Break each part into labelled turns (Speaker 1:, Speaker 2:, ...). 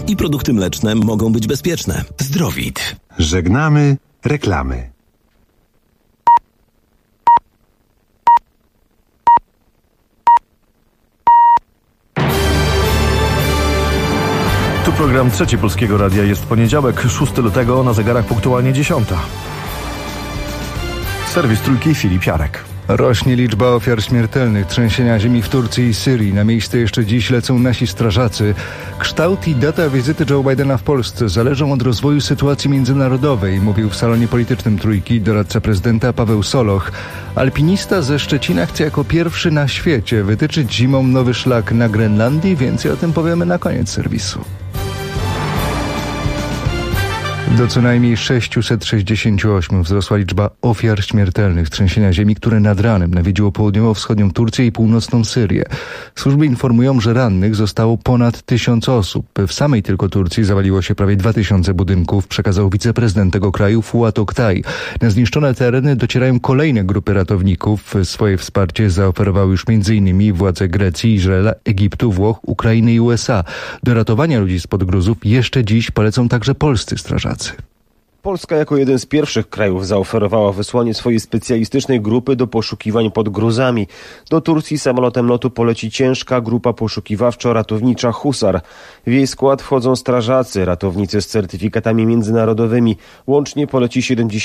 Speaker 1: I produkty mleczne mogą być bezpieczne. Zdrowit.
Speaker 2: Żegnamy reklamy.
Speaker 3: Tu program Trzeci Polskiego Radia. Jest poniedziałek, 6 lutego, na zegarach punktualnie 10. Serwis Trójki, Filip Jarek.
Speaker 4: Rośnie liczba ofiar śmiertelnych trzęsienia ziemi w Turcji i Syrii. Na miejsce jeszcze dziś lecą nasi strażacy. Kształt i data wizyty Joe Bidena w Polsce zależą od rozwoju sytuacji międzynarodowej, mówił w salonie politycznym Trójki doradca prezydenta Paweł Soloch. Alpinista ze Szczecina chce jako pierwszy na świecie wytyczyć zimą nowy szlak na Grenlandii. Więcej o tym powiemy na koniec serwisu. Do co najmniej 668 wzrosła liczba ofiar śmiertelnych trzęsienia ziemi, które nad ranem nawiedziło południowo-wschodnią Turcję i północną Syrię. Służby informują, że rannych zostało ponad 1000 osób. W samej tylko Turcji zawaliło się prawie 2000 budynków, przekazał wiceprezydent tego kraju Fuat Oktay. Na zniszczone tereny docierają kolejne grupy ratowników. Swoje wsparcie zaoferowały już m.in. władze Grecji, Izraela, Egiptu, Włoch, Ukrainy i USA. Do ratowania ludzi spod gruzów jeszcze dziś polecą także polscy strażacy.
Speaker 5: Polska jako jeden z pierwszych krajów zaoferowała wysłanie swojej specjalistycznej grupy do poszukiwań pod gruzami. Do Turcji samolotem lotu poleci ciężka grupa poszukiwawczo-ratownicza Husar. W jej skład wchodzą strażacy, ratownicy z certyfikatami międzynarodowymi. Łącznie poleci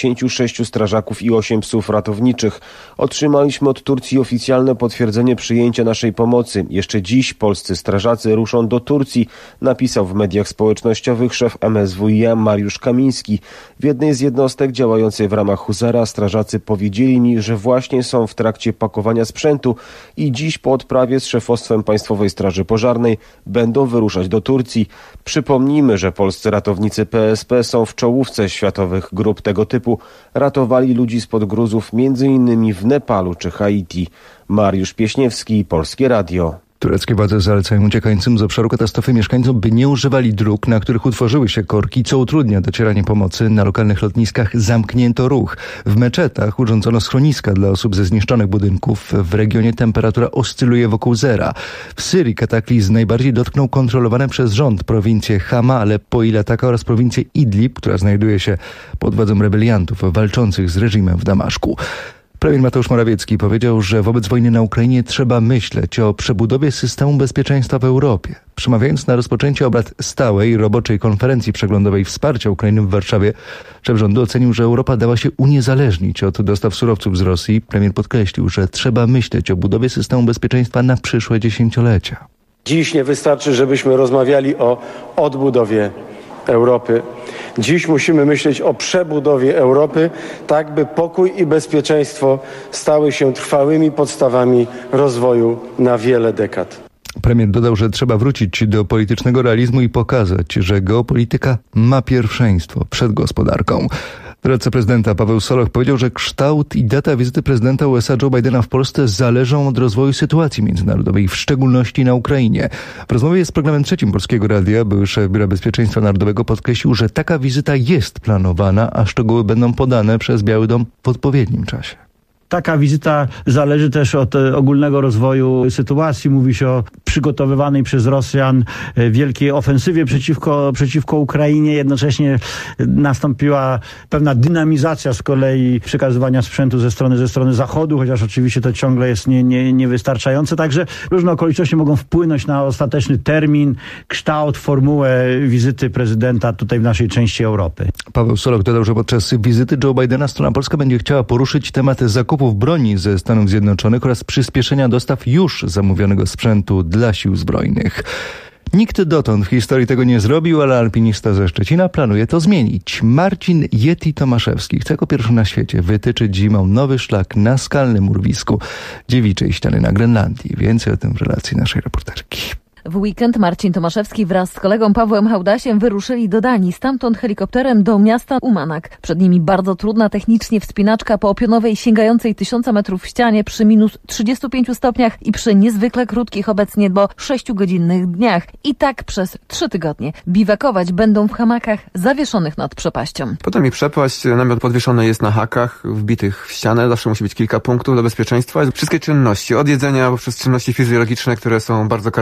Speaker 5: 76 strażaków i 8 psów ratowniczych. Otrzymaliśmy od Turcji oficjalne potwierdzenie przyjęcia naszej pomocy. Jeszcze dziś polscy strażacy ruszą do Turcji, napisał w mediach społecznościowych szef MSWiA Mariusz Kamiński. W jednej z jednostek działającej w ramach Husara strażacy powiedzieli mi, że właśnie są w trakcie pakowania sprzętu i dziś po odprawie z szefostwem Państwowej Straży Pożarnej będą wyruszać do Turcji. Przypomnijmy, że polscy ratownicy PSP są w czołówce światowych grup tego typu. Ratowali ludzi spod gruzów m.in. w Nepalu czy Haiti. Mariusz Pieśniewski, Polskie Radio.
Speaker 4: Tureckie władze zalecają uciekającym z obszaru katastrofy mieszkańcom, by nie używali dróg, na których utworzyły się korki, co utrudnia docieranie pomocy. Na lokalnych lotniskach zamknięto ruch. W meczetach urządzono schroniska dla osób ze zniszczonych budynków. W regionie temperatura oscyluje wokół zera. W Syrii kataklizm najbardziej dotknął kontrolowane przez rząd prowincje Hama, Aleppo i Lataka oraz prowincję Idlib, która znajduje się pod władzą rebeliantów walczących z reżimem w Damaszku. Premier Mateusz Morawiecki powiedział, że wobec wojny na Ukrainie trzeba myśleć o przebudowie systemu bezpieczeństwa w Europie. Przemawiając na rozpoczęcie obrad stałej roboczej konferencji przeglądowej wsparcia Ukrainy w Warszawie, szef rządu ocenił, że Europa dała się uniezależnić od dostaw surowców z Rosji. Premier podkreślił, że trzeba myśleć o budowie systemu bezpieczeństwa na przyszłe dziesięciolecia.
Speaker 6: Dziś nie wystarczy, żebyśmy rozmawiali o odbudowie Europy. Dziś musimy myśleć o przebudowie Europy, tak by pokój i bezpieczeństwo stały się trwałymi podstawami rozwoju na wiele dekad.
Speaker 4: Premier dodał, że trzeba wrócić do politycznego realizmu i pokazać, że geopolityka ma pierwszeństwo przed gospodarką. Doradca prezydenta Paweł Soloch powiedział, że kształt i data wizyty prezydenta USA Joe Bidena w Polsce zależą od rozwoju sytuacji międzynarodowej, w szczególności na Ukrainie. W rozmowie z programem Trzecim Polskiego Radia były szef Biura Bezpieczeństwa Narodowego podkreślił, że taka wizyta jest planowana, a szczegóły będą podane przez Biały Dom w odpowiednim czasie.
Speaker 7: Taka wizyta zależy też od ogólnego rozwoju sytuacji. Mówi się o przygotowywanej przez Rosjan wielkiej ofensywie przeciwko Ukrainie. Jednocześnie nastąpiła pewna dynamizacja z kolei przekazywania sprzętu ze strony Zachodu, chociaż oczywiście to ciągle jest niewystarczające. Także różne okoliczności mogą wpłynąć na ostateczny termin, kształt, formułę wizyty prezydenta tutaj w naszej części Europy.
Speaker 4: Paweł Soloch dodał, że podczas wizyty Joe Bidena strona polska będzie chciała poruszyć temat zakupów broni ze Stanów Zjednoczonych oraz przyspieszenia dostaw już zamówionego sprzętu dla sił zbrojnych. Nikt dotąd w historii tego nie zrobił, ale alpinista ze Szczecina planuje to zmienić. Marcin Yeti Tomaszewski chce jako pierwszy na świecie wytyczyć zimą nowy szlak na skalnym urwisku Dziewiczej Ściany na Grenlandii. Więcej o tym w relacji naszej reporterki.
Speaker 8: W weekend Marcin Tomaszewski wraz z kolegą Pawłem Hałdasiem wyruszyli do Danii, stamtąd helikopterem do miasta Umanak. Przed nimi bardzo trudna technicznie wspinaczka po pionowej sięgającej 1000 metrów ścianie przy minus 35 stopniach i przy niezwykle krótkich obecnie, bo 6-godzinnych dniach. I tak przez 3 tygodnie. Biwakować będą w hamakach zawieszonych nad przepaścią.
Speaker 9: Potem ich przepaść, namiot podwieszony jest na hakach wbitych w ścianę. Zawsze musi być kilka punktów do bezpieczeństwa. Wszystkie czynności, od jedzenia poprzez czynności fizjologiczne, które są bardzo karkołomne w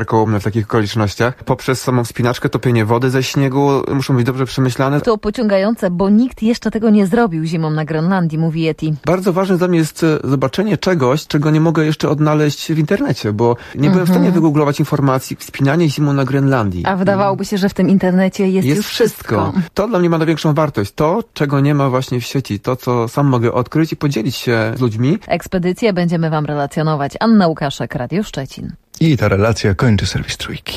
Speaker 9: takich okolicznościach. Poprzez samą wspinaczkę, topienie wody ze śniegu muszą być dobrze przemyślane.
Speaker 8: To pociągające, bo nikt jeszcze tego nie zrobił zimą na Grenlandii, mówi Yeti.
Speaker 9: Bardzo ważne dla mnie jest zobaczenie czegoś, czego nie mogę jeszcze odnaleźć w internecie, bo nie byłem w stanie wygooglować informacji wspinanie zimą na Grenlandii.
Speaker 8: A wydawałoby się, że w tym internecie jest już wszystko.
Speaker 9: To dla mnie ma największą wartość. To, czego nie ma właśnie w sieci. To, co sam mogę odkryć i podzielić się z ludźmi.
Speaker 8: Ekspedycję będziemy wam relacjonować. Anna Łukaszek, Radio Szczecin.
Speaker 4: I ta relacja kończy serwis Trójki.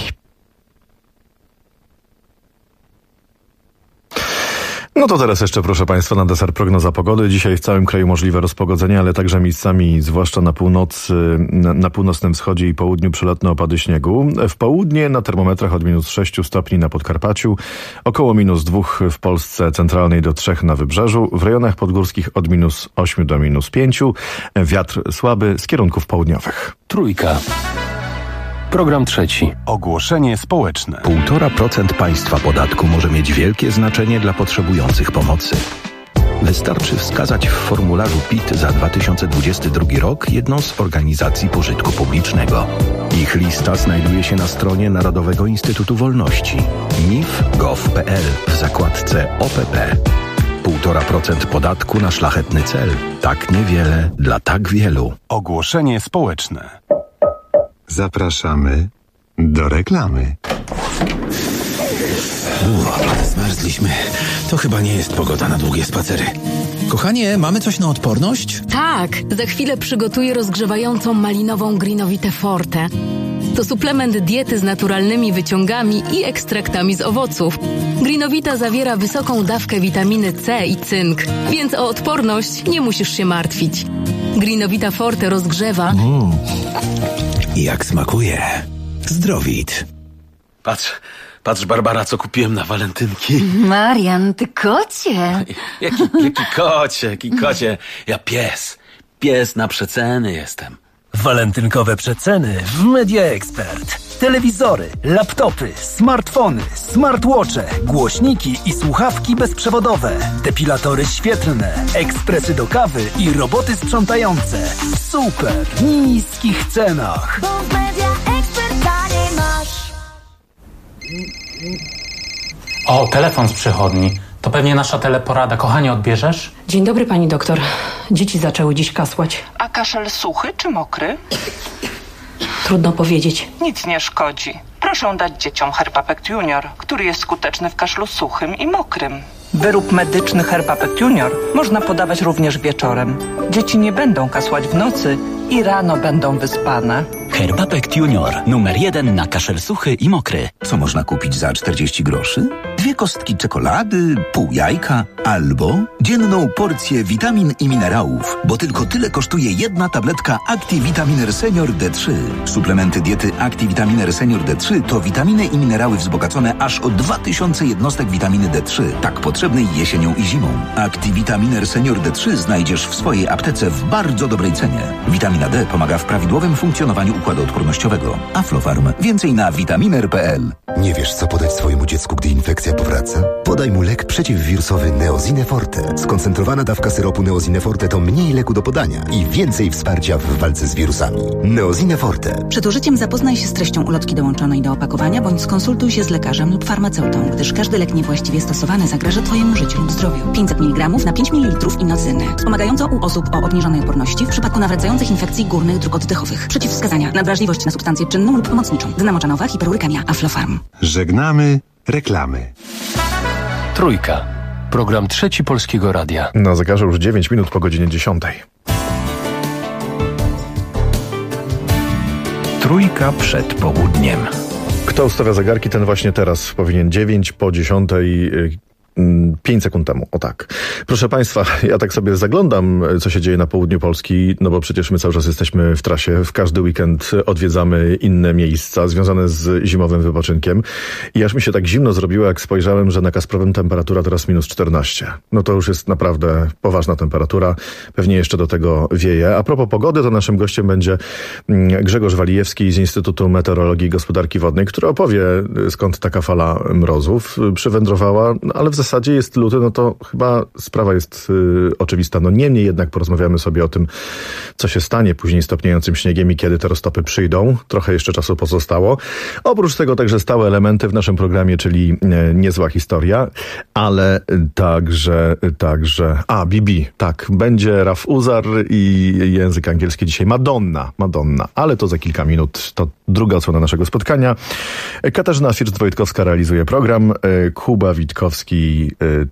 Speaker 3: No to teraz jeszcze, proszę Państwa, na deser prognoza pogody. Dzisiaj w całym kraju możliwe rozpogodzenie, ale także miejscami, zwłaszcza na północy, na północnym wschodzie i południu przelotne opady śniegu. W południe na termometrach od -6 stopni na Podkarpaciu, około -2 w Polsce centralnej do 3 na wybrzeżu, w rejonach podgórskich od -8 do -5. Wiatr słaby z kierunków południowych.
Speaker 1: Trójka. Program trzeci.
Speaker 2: Ogłoszenie społeczne.
Speaker 1: 1,5% państwa podatku może mieć wielkie znaczenie dla potrzebujących pomocy. Wystarczy wskazać w formularzu PIT za 2022 rok jedną z organizacji pożytku publicznego. Ich lista znajduje się na stronie Narodowego Instytutu Wolności nif.gov.pl w zakładce OPP. 1,5% podatku na szlachetny cel. Tak niewiele dla tak wielu.
Speaker 2: Ogłoszenie społeczne. Zapraszamy do reklamy.
Speaker 1: Zmarzliśmy. To chyba nie jest pogoda na długie spacery. Kochanie, mamy coś na odporność?
Speaker 10: Tak, za chwilę przygotuję rozgrzewającą malinową Greenovitę Forte. To suplement diety z naturalnymi wyciągami i ekstraktami z owoców. Greenovita zawiera wysoką dawkę witaminy C i cynk, więc o odporność nie musisz się martwić. Greenovita Forte rozgrzewa...
Speaker 1: Jak smakuje. Zdrowit. Patrz, Barbara, co kupiłem na walentynki.
Speaker 10: Marian, ty kocie!
Speaker 1: Jaki kocie. Ja pies na przeceny jestem.
Speaker 11: Walentynkowe przeceny w Media Expert. Telewizory, laptopy, smartfony, smartwatche, głośniki i słuchawki bezprzewodowe, depilatory świetlne, ekspresy do kawy i roboty sprzątające. W super niskich cenach.
Speaker 12: Bo w Media Expert taniej masz.
Speaker 13: O, telefon z przychodni. To pewnie nasza teleporada. Kochanie, odbierzesz?
Speaker 14: Dzień dobry, pani doktor. Dzieci zaczęły dziś kasłać.
Speaker 15: A kaszel suchy czy mokry?
Speaker 14: Trudno powiedzieć.
Speaker 15: Nic nie szkodzi. Proszę dać dzieciom Herbapect Junior, który jest skuteczny w kaszlu suchym i mokrym. Wyrób medyczny Herbapect Junior można podawać również wieczorem. Dzieci nie będą kasłać w nocy i rano będą wyspane.
Speaker 16: Herbapect Junior. Numer 1 na kaszel suchy i mokry.
Speaker 1: Co można kupić za 40 groszy? 2 kostki czekolady, pół jajka albo dzienną porcję witamin i minerałów, bo tylko tyle kosztuje jedna tabletka ActiVitaminer Senior D3. Suplementy diety ActiVitaminer Senior D3 to witaminy i minerały wzbogacone aż o 2000 jednostek witaminy D3, tak potrzebnej jesienią i zimą. ActiVitaminer Senior D3 znajdziesz w swojej aptece w bardzo dobrej cenie. Witamina D pomaga w prawidłowym funkcjonowaniu układu odpornościowego. Aflofarm. Więcej na vitaminer.pl.
Speaker 17: Nie wiesz, co podać swojemu dziecku, gdy infekcja powraca? Podaj mu lek przeciwwirusowy Neosine Forte. Skoncentrowana dawka syropu Neosine Forte to mniej leku do podania i więcej wsparcia w walce z wirusami. Neosine Forte.
Speaker 18: Przed użyciem zapoznaj się z treścią ulotki dołączonej do opakowania, bądź skonsultuj się z lekarzem lub farmaceutą, gdyż każdy lek niewłaściwie stosowany zagraża Twojemu życiu lub zdrowiu. 500 mg na 5 ml inocyny. Wspomagająco u osób o obniżonej odporności w przypadku nawracających infekcji górnych dróg oddechowych. Przeciwwskazania na wrażliwość na substancję czynną lub pomocniczą. Dna moczanowa, hiperurykemia, Aflofarm.
Speaker 2: Żegnamy reklamy.
Speaker 1: Trójka. Program trzeci Polskiego Radia.
Speaker 3: Na zegarze już 9 minut po godzinie 10.
Speaker 1: Trójka przed południem.
Speaker 3: Kto ustawia zegarki, ten właśnie teraz powinien 9 po 10. 5 sekund temu, o tak. Proszę Państwa, ja tak sobie zaglądam, co się dzieje na południu Polski, no bo przecież my cały czas jesteśmy w trasie, w każdy weekend odwiedzamy inne miejsca związane z zimowym wypoczynkiem i aż mi się tak zimno zrobiło, jak spojrzałem, że na Kasprowym temperatura teraz -14. No to już jest naprawdę poważna temperatura, pewnie jeszcze do tego wieje. A propos pogody, to naszym gościem będzie Grzegorz Walijewski z Instytutu Meteorologii i Gospodarki Wodnej, który opowie, skąd taka fala mrozów przywędrowała, ale w zasadzie zasadzie jest luty, no to chyba sprawa jest oczywista. No niemniej jednak porozmawiamy sobie o tym, co się stanie później z topniejącym śniegiem i kiedy te roztopy przyjdą. Trochę jeszcze czasu pozostało. Oprócz tego także stałe elementy w naszym programie, czyli niezła historia, ale także Bibi, tak, będzie Raf Uzar i język angielski dzisiaj Madonna, ale to za kilka minut, to druga odsłona naszego spotkania. Katarzyna First-Wojtkowska realizuje program, Kuba Witkowski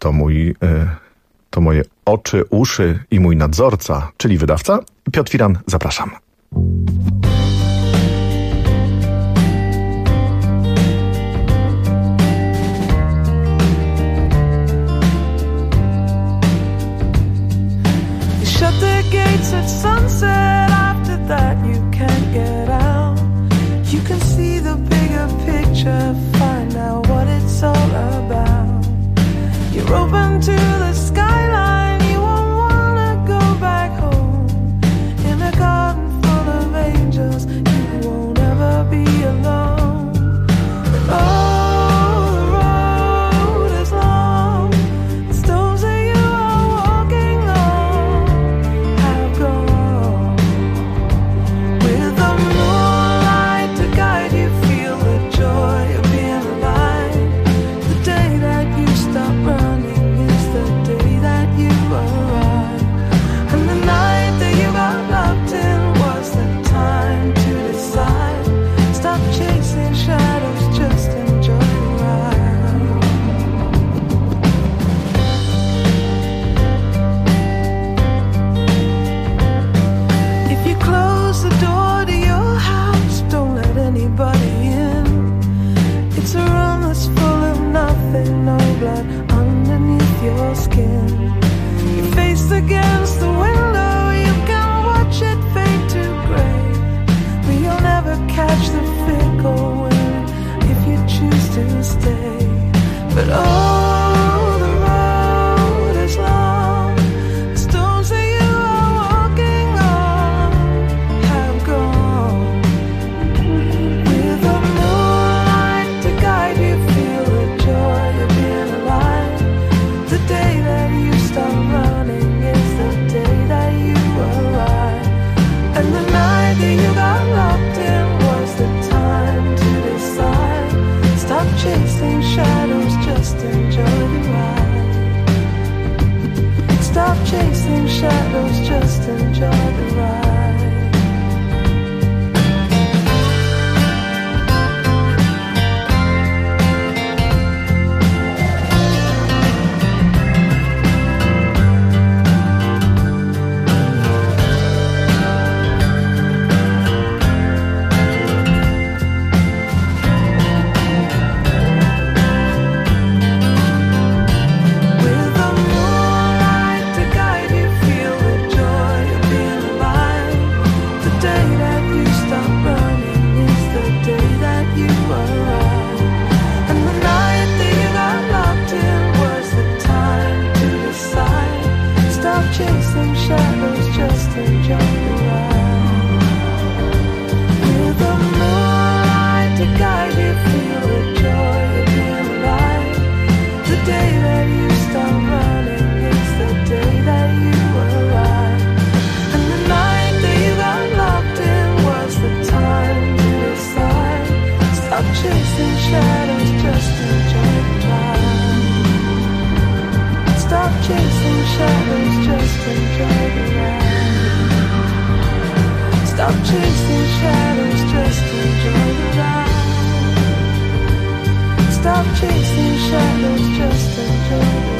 Speaker 3: to moje oczy, uszy i mój nadzorca, czyli wydawca. Piotr Firan, zapraszam.
Speaker 19: Shut the gates at sunset, after that you can't get out. You can see the bigger picture, find out what it's all about. You're open to the skyline, you won't wanna go back home. In a garden full of angels, you won't ever be alone. Oh, the road is long, the stones that you are walking on have gone. With the moonlight to guide you, feel the joy of being alive. The day that you stop running is the day that you arrive. And the night that you got locked in was the time to decide. Stop chasing shadows, just enjoy the ride. If you close the door to your house, don't let anybody in. It's a room that's full of nothing, no blood underneath your skin. Your face against the window, you can watch it fade to gray, but you'll never catch the fickle wind if you choose to stay. But oh, the road is long, the stones that you are walking on have gone. With the moonlight to guide you, feel the joy of being alive. The day that you stop running is the day that you arrive. And the night that you got locked in was the time to decide. Stop chasing shadows, just enjoy the ride. Stop chasing shadows, just enjoy the ride. With the moonlight to guide you, feel the joy of being alive. The day that you stop running is the day that you arrive. And the night that you got locked in was the time to decide. Stop chasing shadows, just enjoy the ride. With the moonlight to guide you, feel the joy of being alive. The day that you stop running is the day that you arrive. And the night that you got locked in was the time to decide. Stop chasing shadows, just enjoy the ride. Stop chasing shadows, just enjoy the ride. Stop chasing shadows, just enjoy the ride. Stop chasing shadows, just enjoy the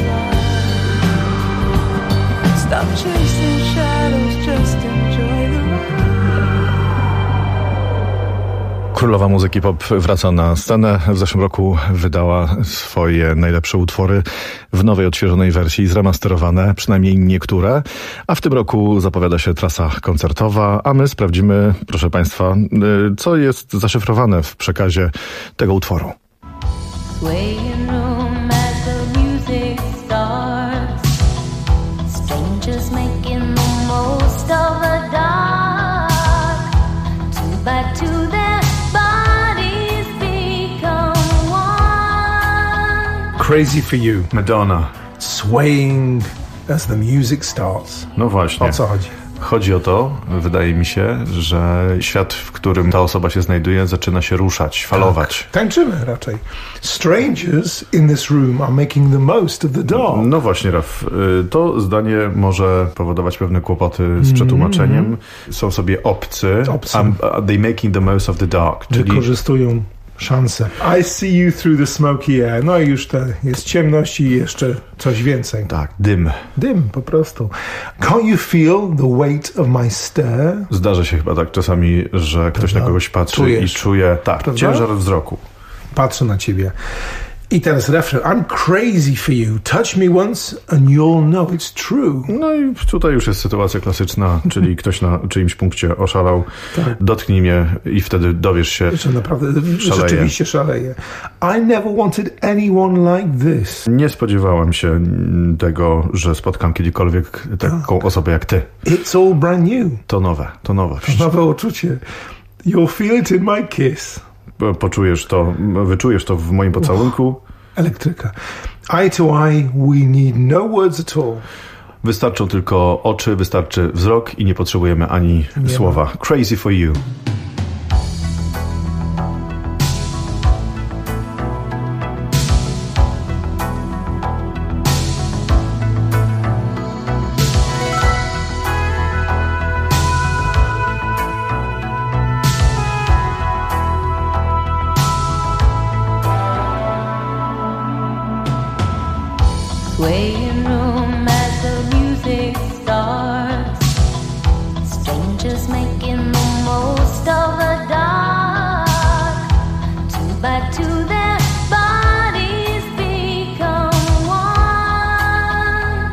Speaker 19: ride. Stop chasing shadows, just enjoy the ride.
Speaker 3: Królowa muzyki pop wraca na scenę. W zeszłym roku wydała swoje najlepsze utwory w nowej, odświeżonej wersji, zremasterowane, przynajmniej niektóre. A w tym roku zapowiada się trasa koncertowa, a my sprawdzimy, proszę Państwa, co jest zaszyfrowane w przekazie tego utworu.
Speaker 12: Swaying room as the music starts. Strangers making the most of a dark. Two by two their bodies become one.
Speaker 20: Crazy for You.
Speaker 2: Madonna.
Speaker 20: Swaying as the music starts.
Speaker 3: No właśnie.
Speaker 20: O co chodzi?
Speaker 3: Chodzi o to, wydaje mi się, że świat, w którym ta osoba się znajduje, zaczyna się ruszać, falować.
Speaker 20: Tak. Tańczymy raczej. Strangers in this room are making the most of the dark.
Speaker 3: No właśnie, Raf. To zdanie może powodować pewne kłopoty z przetłumaczeniem. Są sobie obcy. They making the most of the dark. Czyli
Speaker 20: wykorzystują szansę. I see you through the smoky air. No i już jest ciemność i jeszcze coś więcej.
Speaker 3: Tak, dym.
Speaker 20: Dym, po prostu. Can't you feel the weight of my stare?
Speaker 3: Zdarza się chyba tak czasami, że ktoś na kogoś patrzy i czuje ciężar wzroku.
Speaker 20: Patrzę na ciebie. I teraz refren. I'm crazy for you. Touch me once and you'll know it's true.
Speaker 3: No i tutaj już jest sytuacja klasyczna, czyli ktoś na czyimś punkcie oszalał.
Speaker 20: Tak.
Speaker 3: Dotknij mnie i wtedy dowiesz się,
Speaker 20: że naprawdę rzeczywiście szaleje. I never wanted anyone like this.
Speaker 3: Nie spodziewałam się tego, że spotkam kiedykolwiek taką osobę jak ty.
Speaker 20: It's all brand new.
Speaker 3: To nowość.
Speaker 20: To nowe uczucie. You'll feel it in my kiss.
Speaker 3: Poczujesz to, wyczujesz to w moim pocałunku.
Speaker 20: Elektryka. Eye to eye, we need no words at all.
Speaker 3: Wystarczą tylko oczy, wystarczy wzrok i nie potrzebujemy ani słowa. Crazy for you.
Speaker 12: Swaying room as the music starts. Strangers making the most of the dark. Two by two their bodies become one.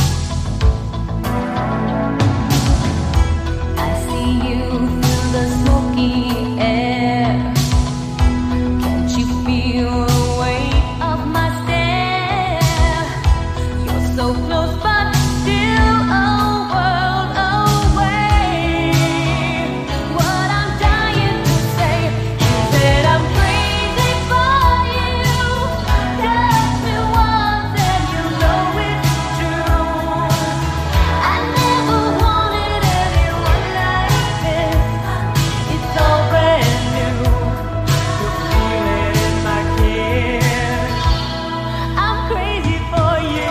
Speaker 12: I see you through the smoky air. Can't you feel the weight of my stare? So close but still a world away. What I'm dying to say is that I'm crazy for you. Touch me once and you know it's true. I never wanted anyone like this. It's all brand new. You feel it in my kiss. I'm crazy for you.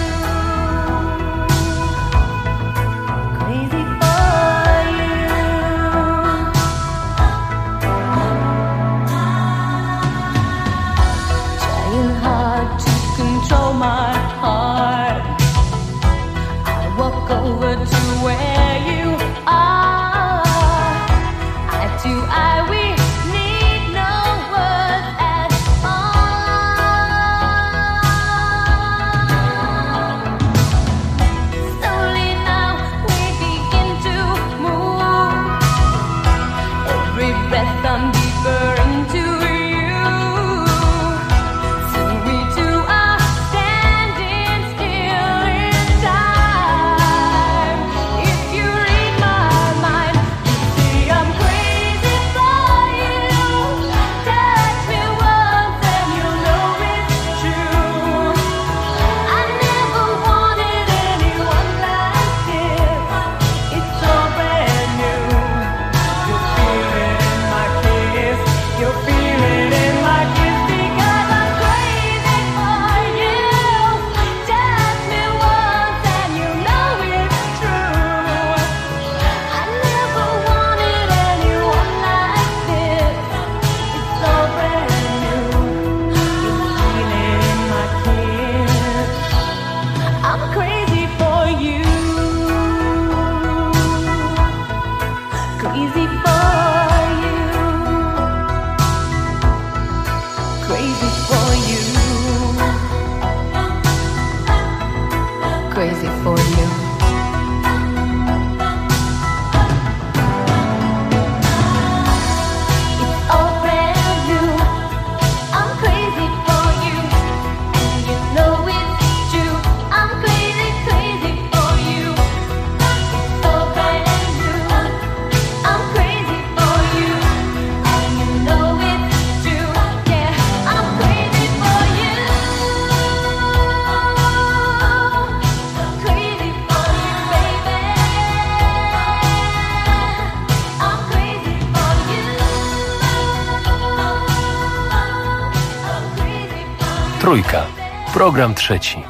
Speaker 12: Control my heart. I walk over to where you are. Eye to eye, we need no words at all. Slowly now we begin to move. Every breath I'm deeper into you. Soon we two are standing still in time. If
Speaker 21: Trójka. Program trzeci.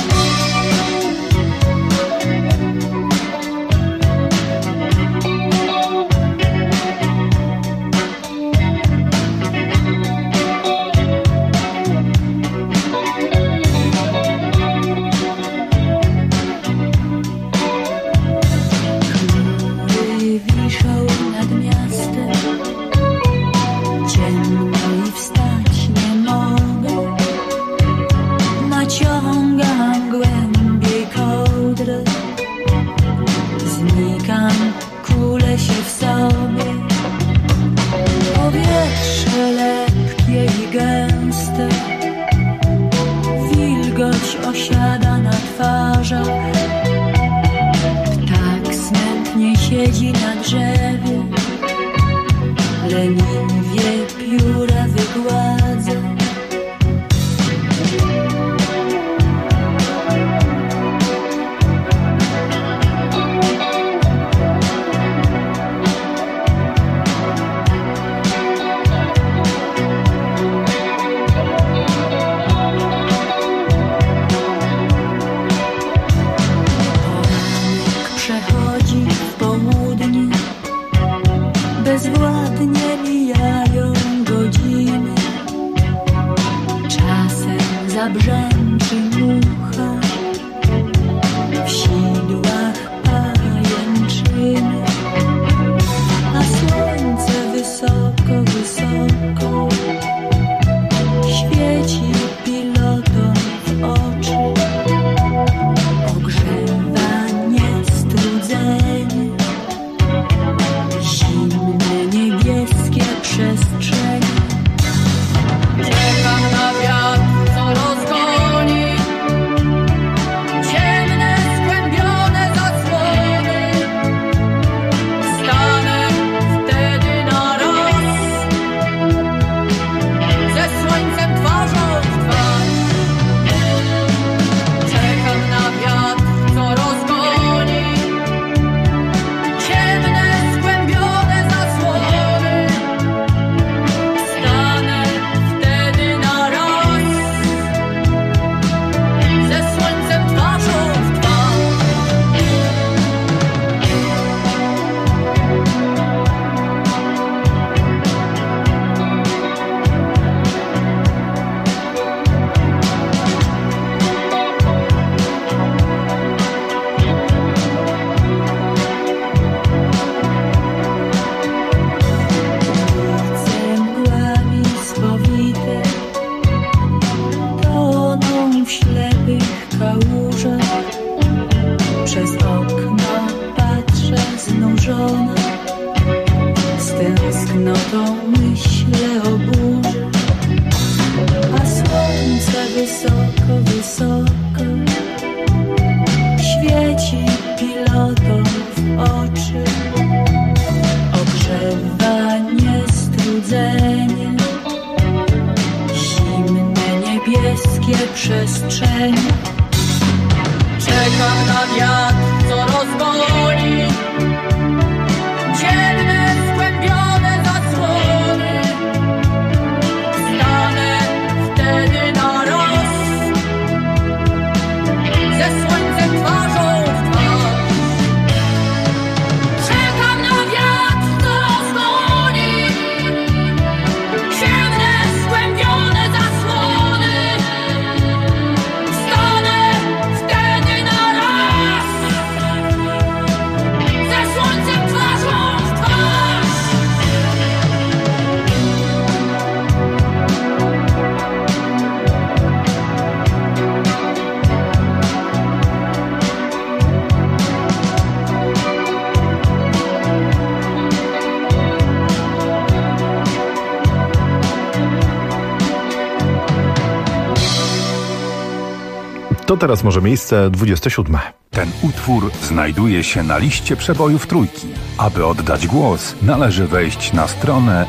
Speaker 3: To teraz może miejsce 27.
Speaker 22: Ten utwór znajduje się na liście przebojów Trójki. Aby oddać głos, należy wejść na stronę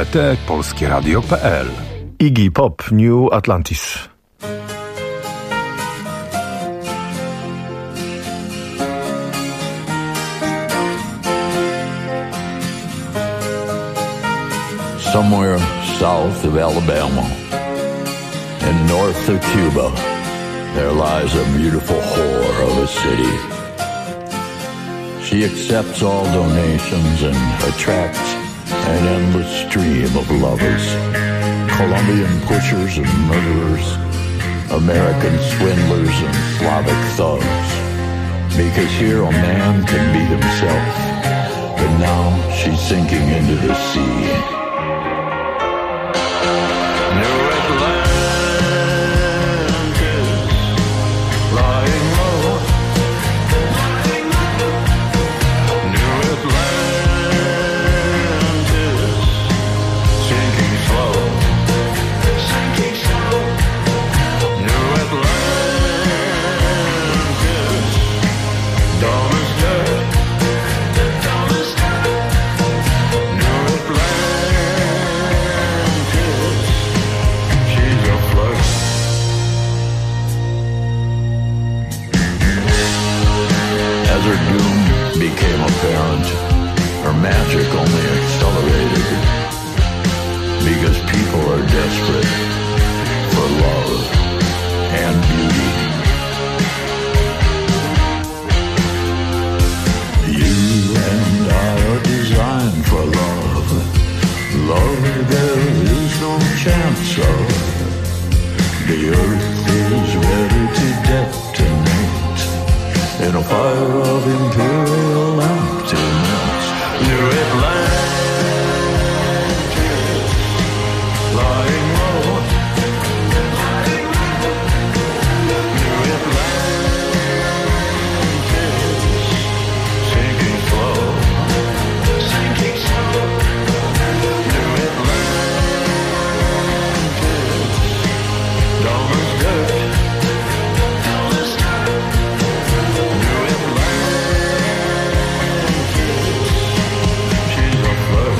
Speaker 22: lpt.polskieradio.pl.
Speaker 3: Iggy Pop, New Atlantis.
Speaker 23: Somewhere south of Alabama,
Speaker 5: And north of Cuba, there lies a beautiful whore of a city. She accepts all donations and attracts an endless stream of lovers. Colombian pushers and murderers, American swindlers and Slavic thugs. Because here a man can be himself, but now she's sinking into the sea. New Atlantis, lying low. New Atlantis, sinking slow. Sinking slow. New Atlantis, dumb as dirt. Dumb as dirt. New Atlantis, she's a flirt. As her doom became apparent, her magic only accelerated. Because people are desperate for love and beauty. You and I are designed for love. Love there is no chance of. The earth is ready to detonate in a fire of imperial emptiness. New Atlantis, lying low. New Atlantis, sinking slow. Sinking slow. New Atlantis, dumb as dirt. Dumb as dirt. New Atlantis, she's a flirt.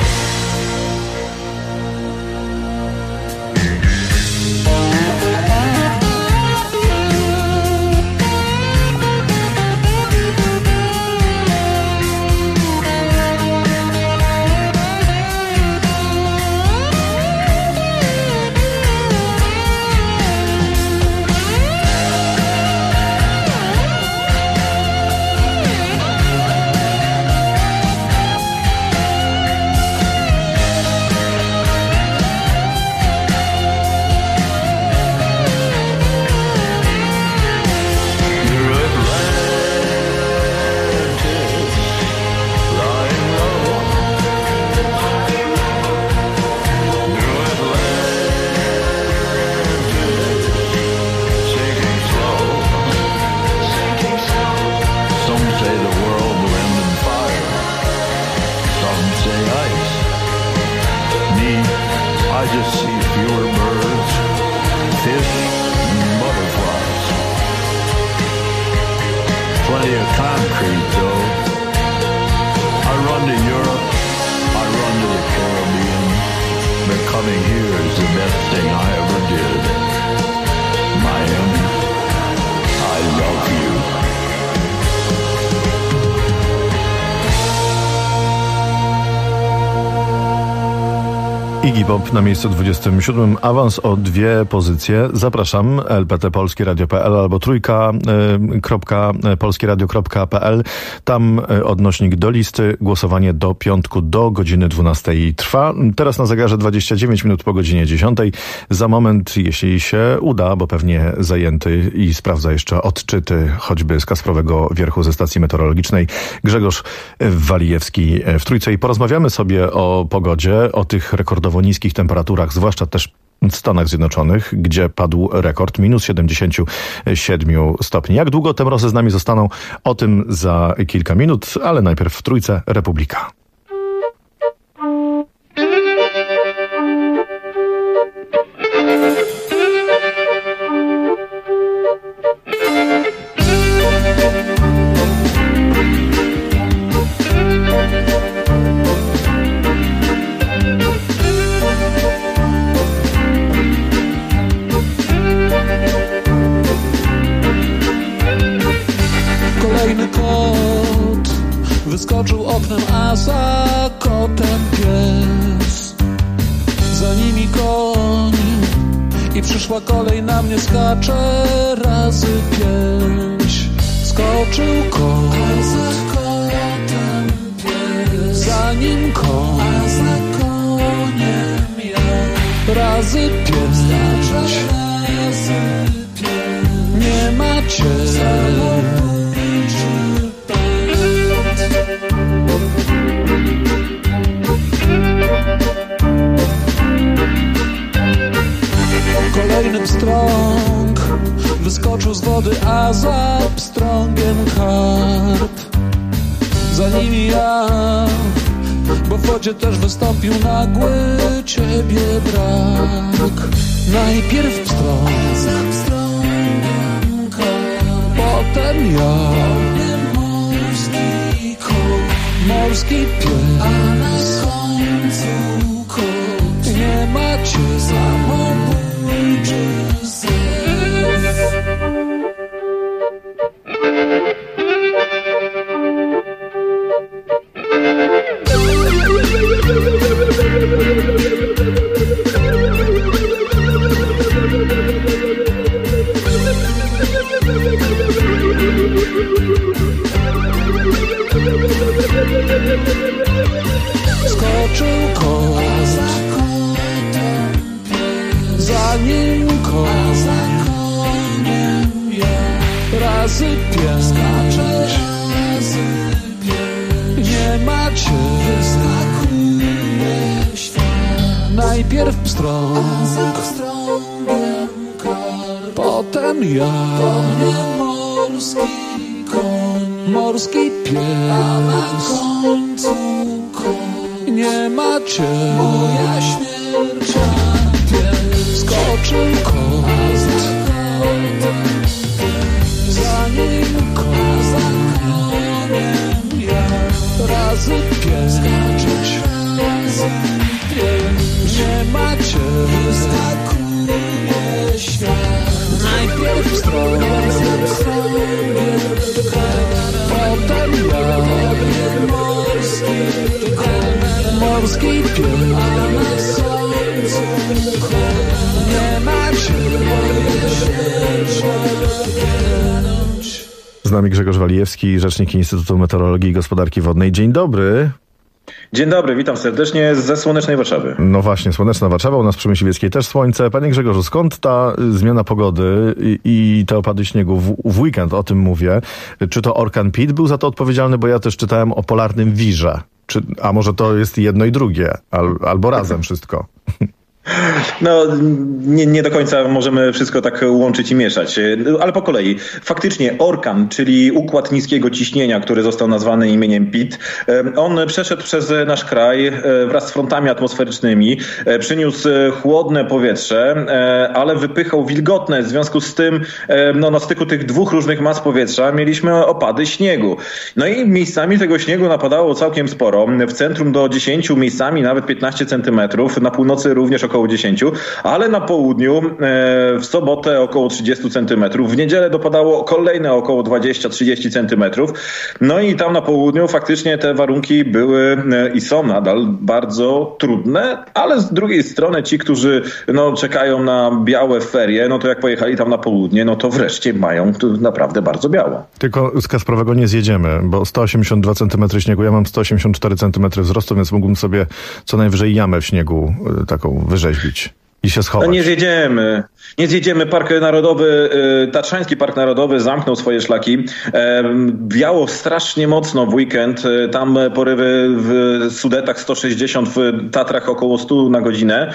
Speaker 5: New Atlantis, lying low. New Atlantis, sinking slow. Sinking slow. Some say the world will end in fire. Some say ice. Me, I just see fewer birds, fish, and butterflies. Plenty of concrete, though. I run to Europe, I run to the Caribbean, but coming here is the best thing I ever did. Miami, I love you.
Speaker 3: Iggy Pop na miejscu 27. Awans o 2 pozycje. Zapraszam, lptpolskieradio.pl albo trójka.polskieradio.pl. Tam odnośnik do listy. Głosowanie do piątku do godziny 12 trwa. Teraz na zegarze 29 minut po godzinie 10. Za moment, jeśli się uda, bo pewnie zajęty i sprawdza jeszcze odczyty choćby z Kasprowego Wierchu ze stacji meteorologicznej, Grzegorz Walijewski w Trójce. I porozmawiamy sobie o pogodzie, o tych rekordowo niskich temperaturach, zwłaszcza też w Stanach Zjednoczonych, gdzie padł rekord minus 77 stopni. Jak długo te mrozy z nami zostaną? O tym za kilka minut, ale najpierw w Trójce Republika.
Speaker 6: Wyskoczył oknem, a za Przyszła kolej na mnie, skacze razy 5. Skoczył kot, za nim koń, a za koniem ja. Razy 5, nie macie kolejny pstrąg wyskoczył z wody, a za pstrągiem karp. Za nimi ja, bo w wodzie też wystąpił nagły ciebie brak. Najpierw pstrąg, potem ja, morski pies, a na końcu kot. Nie macie samobójczy syf. Skoczył kot, za nim kot, za koniem ja. Razy 5, nie macie, wyskakuje świat. Najpierw pstrąg, potem ja, morski koń, morski pies, a na końcu koń. Nie macie, moja śmierć, skoczył kot, za nim kot, za koniem ja. Razy 5, nie macie, wyskakuje świat. Najpierw pstrąg, potem ja, morski pies, a na końcu nie macie
Speaker 3: Z nami Grzegorz Walijewski, rzecznik Instytutu Meteorologii i Gospodarki Wodnej. Dzień dobry.
Speaker 7: Dzień dobry, witam serdecznie ze słonecznej Warszawy.
Speaker 3: No właśnie, słoneczna Warszawa, u nas przy Myśliwieckiej też słońce. Panie Grzegorzu, skąd ta zmiana pogody i te opady śniegu w weekend, o tym mówię? Czy to orkan Pete był za to odpowiedzialny? Bo ja też czytałem o polarnym wirze. A może to jest jedno i drugie? Albo razem wszystko?
Speaker 7: No, nie do końca możemy wszystko tak łączyć i mieszać, ale po kolei. Faktycznie orkan, czyli układ niskiego ciśnienia, który został nazwany imieniem Pete, on przeszedł przez nasz kraj wraz z frontami atmosferycznymi, przyniósł chłodne powietrze, ale wypychał wilgotne. W związku z tym na styku tych dwóch różnych mas powietrza mieliśmy opady śniegu. No i miejscami tego śniegu napadało całkiem sporo. W centrum do 10, miejscami nawet 15 centymetrów, na północy również około 10, ale na południu w sobotę około 30 centymetrów, w niedzielę dopadało kolejne około 20-30 centymetrów. No i tam na południu faktycznie te warunki były i są nadal bardzo trudne, ale z drugiej strony ci, którzy czekają na białe ferie, no to jak pojechali tam na południe, no to wreszcie mają tu naprawdę bardzo biało.
Speaker 3: Tylko z Kasprowego nie zjedziemy, bo 182 cm śniegu, ja mam 184 cm wzrostu, więc mógłbym sobie co najwyżej jamę w śniegu taką wyrzeźbić i się schować.
Speaker 7: No nie zjedziemy. Park Narodowy, Tatrzański Park Narodowy zamknął swoje szlaki. Wiało strasznie mocno w weekend. Tam porywy w Sudetach 160, w Tatrach około 100 na godzinę.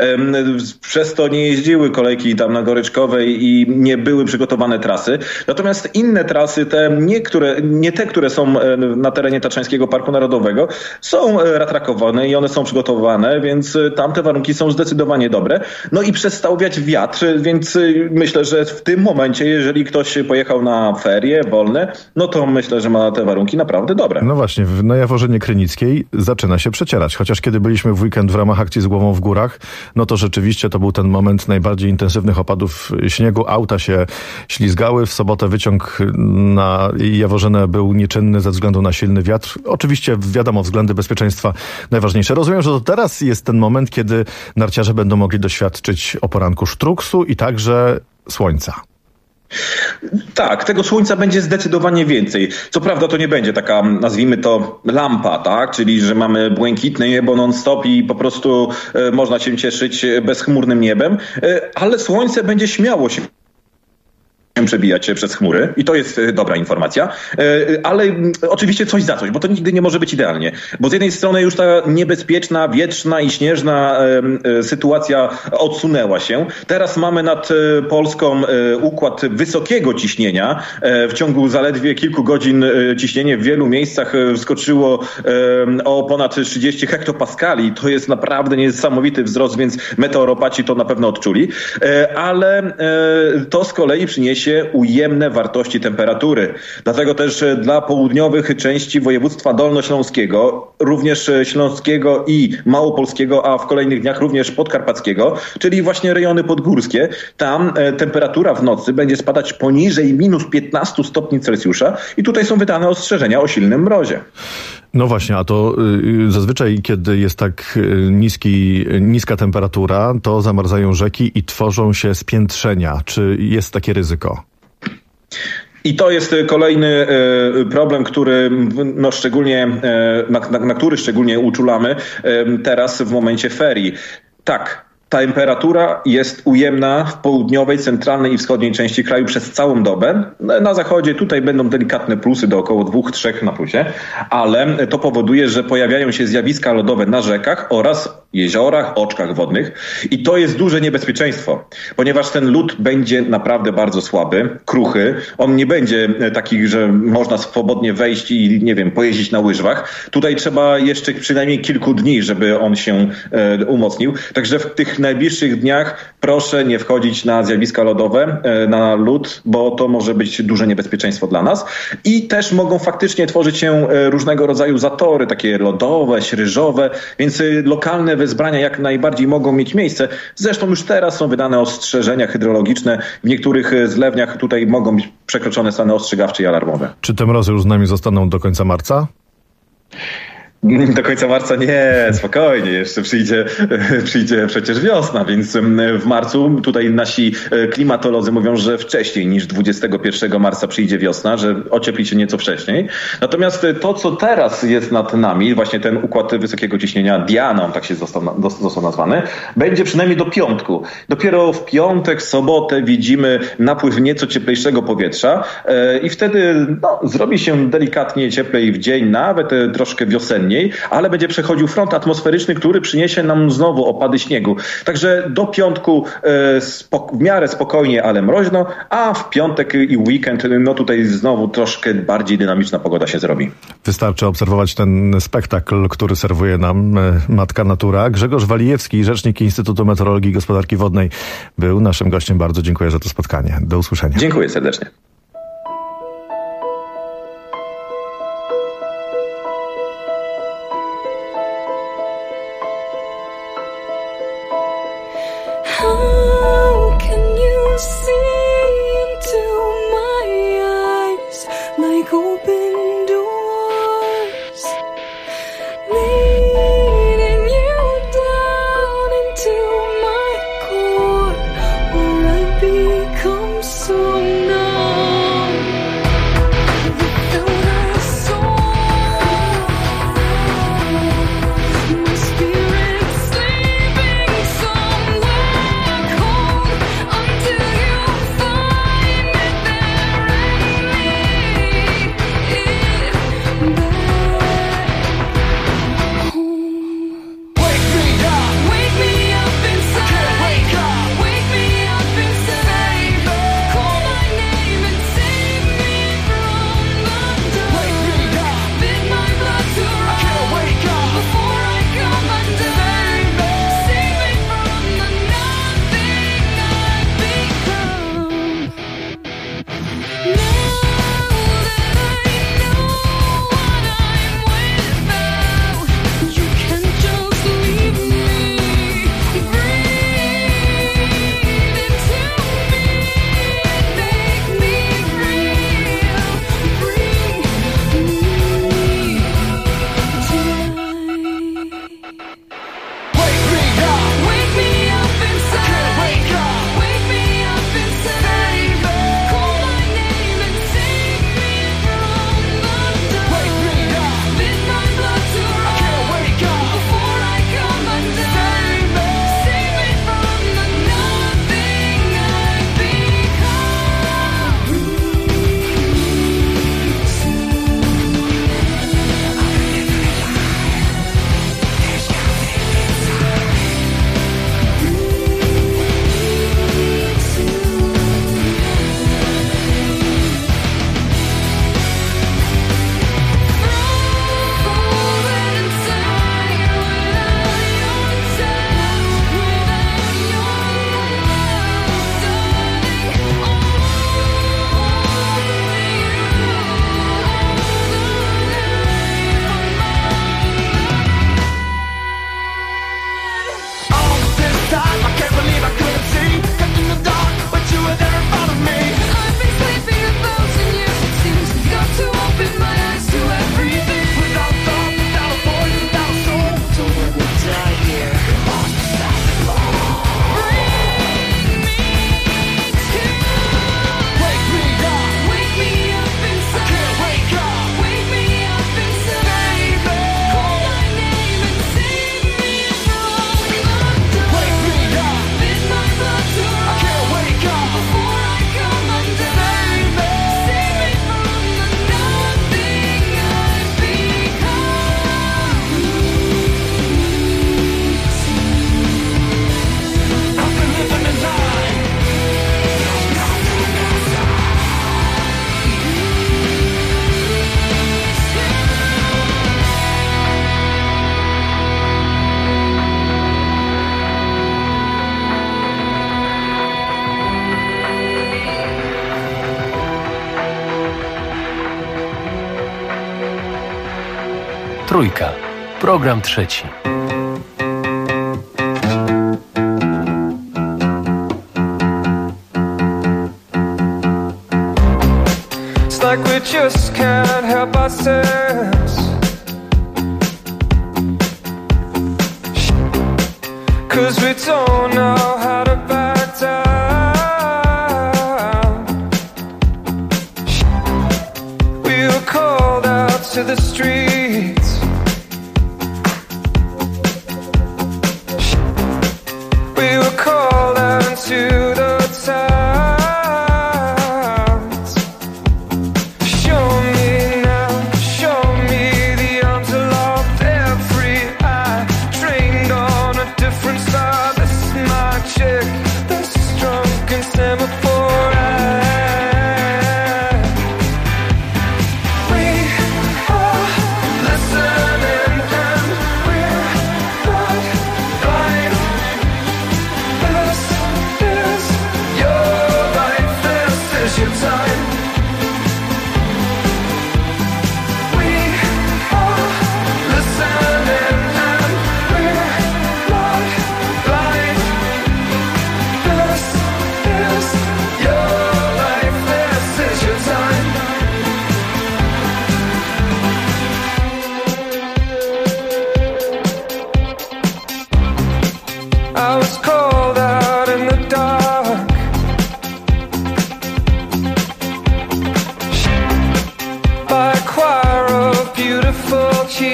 Speaker 7: Przez to nie jeździły kolejki tam na Goryczkowej i nie były przygotowane trasy. Natomiast inne trasy, nie te, które są na terenie Tatrzańskiego Parku Narodowego, są ratrakowane i one są przygotowane, więc tam te warunki są zdecydowanie dobre. No i przestał wiać wiatr, więc myślę, że w tym momencie, jeżeli ktoś pojechał na ferie wolne, no to myślę, że ma te warunki naprawdę dobre.
Speaker 3: No właśnie, na Jaworzynie Krynickiej zaczyna się przecierać. Chociaż kiedy byliśmy w weekend w ramach akcji z głową w górach, no to rzeczywiście to był ten moment najbardziej intensywnych opadów śniegu. Auta się ślizgały. W sobotę wyciąg na Jaworzynę był nieczynny ze względu na silny wiatr. Oczywiście wiadomo, względy bezpieczeństwa najważniejsze. Rozumiem, że to teraz jest ten moment, kiedy narciarze będą mogli doświadczyć świadczyć o poranku sztruksu i także słońca.
Speaker 7: Tak, tego słońca będzie zdecydowanie więcej. Co prawda to nie będzie taka, nazwijmy to, lampa, tak? Czyli że mamy błękitne niebo non-stop i po prostu można się cieszyć bezchmurnym niebem, ale słońce będzie śmiało się przebijać przez chmury i to jest dobra informacja, ale oczywiście coś za coś, bo to nigdy nie może być idealnie, bo z jednej strony już ta niebezpieczna, wietrzna i śnieżna sytuacja odsunęła się. Teraz mamy nad Polską układ wysokiego ciśnienia. W ciągu zaledwie kilku godzin ciśnienie w wielu miejscach wskoczyło o ponad 30 hektopaskali. To jest naprawdę niesamowity wzrost, więc meteoropaci to na pewno odczuli, ale to z kolei przyniesie ujemne wartości temperatury. Dlatego też dla południowych części województwa dolnośląskiego, również śląskiego i małopolskiego, a w kolejnych dniach również podkarpackiego, czyli właśnie rejony podgórskie, tam temperatura w nocy będzie spadać poniżej minus 15 stopni Celsjusza i tutaj są wydane ostrzeżenia o silnym mrozie.
Speaker 3: No właśnie, a to zazwyczaj, kiedy jest tak niska temperatura, to zamarzają rzeki i tworzą się spiętrzenia. Czy jest takie ryzyko?
Speaker 7: I to jest kolejny problem, który szczególnie, na który szczególnie uczulamy teraz w momencie ferii. Tak. Temperatura jest ujemna w południowej, centralnej i wschodniej części kraju przez całą dobę. Na zachodzie tutaj będą delikatne plusy do około 2-3 na plusie, ale to powoduje, że pojawiają się zjawiska lodowe na rzekach oraz jeziorach, oczkach wodnych i to jest duże niebezpieczeństwo, ponieważ ten lód będzie naprawdę bardzo słaby, kruchy. On nie będzie taki, że można swobodnie wejść i, nie wiem, pojeździć na łyżwach. Tutaj trzeba jeszcze przynajmniej kilku dni, żeby on się umocnił. Także w tych najbliższych dniach proszę nie wchodzić na zjawiska lodowe, na lód, bo to może być duże niebezpieczeństwo dla nas. I też mogą faktycznie tworzyć się różnego rodzaju zatory, takie lodowe, śryżowe, więc lokalne wezbrania jak najbardziej mogą mieć miejsce. Zresztą już teraz są wydane ostrzeżenia hydrologiczne. W niektórych zlewniach tutaj mogą być przekroczone stany ostrzegawcze i alarmowe.
Speaker 3: Czy te mrozy już z nami zostaną do końca marca?
Speaker 7: Do końca marca nie, spokojnie, jeszcze przyjdzie przecież wiosna, więc w marcu tutaj nasi klimatolodzy mówią, że wcześniej niż 21 marca przyjdzie wiosna, że ociepli się nieco wcześniej. Natomiast to, co teraz jest nad nami, właśnie ten układ wysokiego ciśnienia Diana, tak się został nazwany, będzie przynajmniej do piątku. Dopiero w piątek, sobotę widzimy napływ nieco cieplejszego powietrza i wtedy zrobi się delikatnie cieplej w dzień, nawet troszkę wiosennie, ale będzie przechodził front atmosferyczny, który przyniesie nam znowu opady śniegu. Także do piątku w miarę spokojnie, ale mroźno, a w piątek i weekend tutaj znowu troszkę bardziej dynamiczna pogoda się zrobi.
Speaker 3: Wystarczy obserwować ten spektakl, który serwuje nam Matka Natura. Grzegorz Walijewski, rzecznik Instytutu Meteorologii i Gospodarki Wodnej, był naszym gościem. Bardzo dziękuję za to spotkanie. Do usłyszenia.
Speaker 7: Dziękuję serdecznie.
Speaker 12: How can you see into my eyes like open doors, leading you down into my core, where I become so numb?
Speaker 21: Trójka. Program trzeci.
Speaker 8: It's like we just can't help ourselves. 'Cause we don't know how to back down. We were called out to the streets. We were called out into the towns. Show me now, show me the arms aloft, every eye trained on a different star. This is magic, this is drunk and semaphore. We are listening and we're not blind. This is your life, this is your time. We are listening and we're not blind. This is your life, this is your time. I was called out in the dark. By a choir of beautiful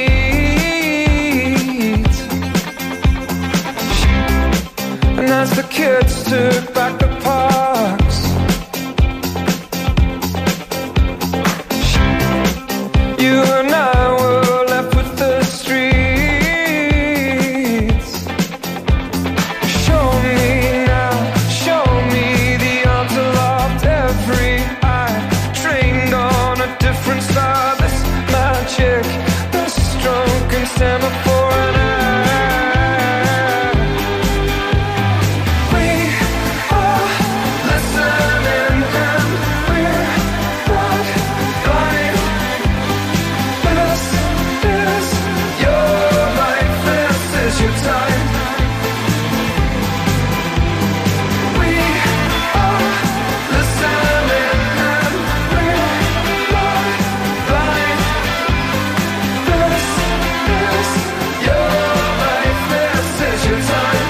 Speaker 8: kids. And as the kids took back the parks, you and I were left with the streets. Show me now, show me the arms aloft, every eye trained on a different star. This magic, this drunk and semaphore and we are listening and we're not blind. This is your life, this is your time. We are listening and we're not blind. This is your life, this is your time.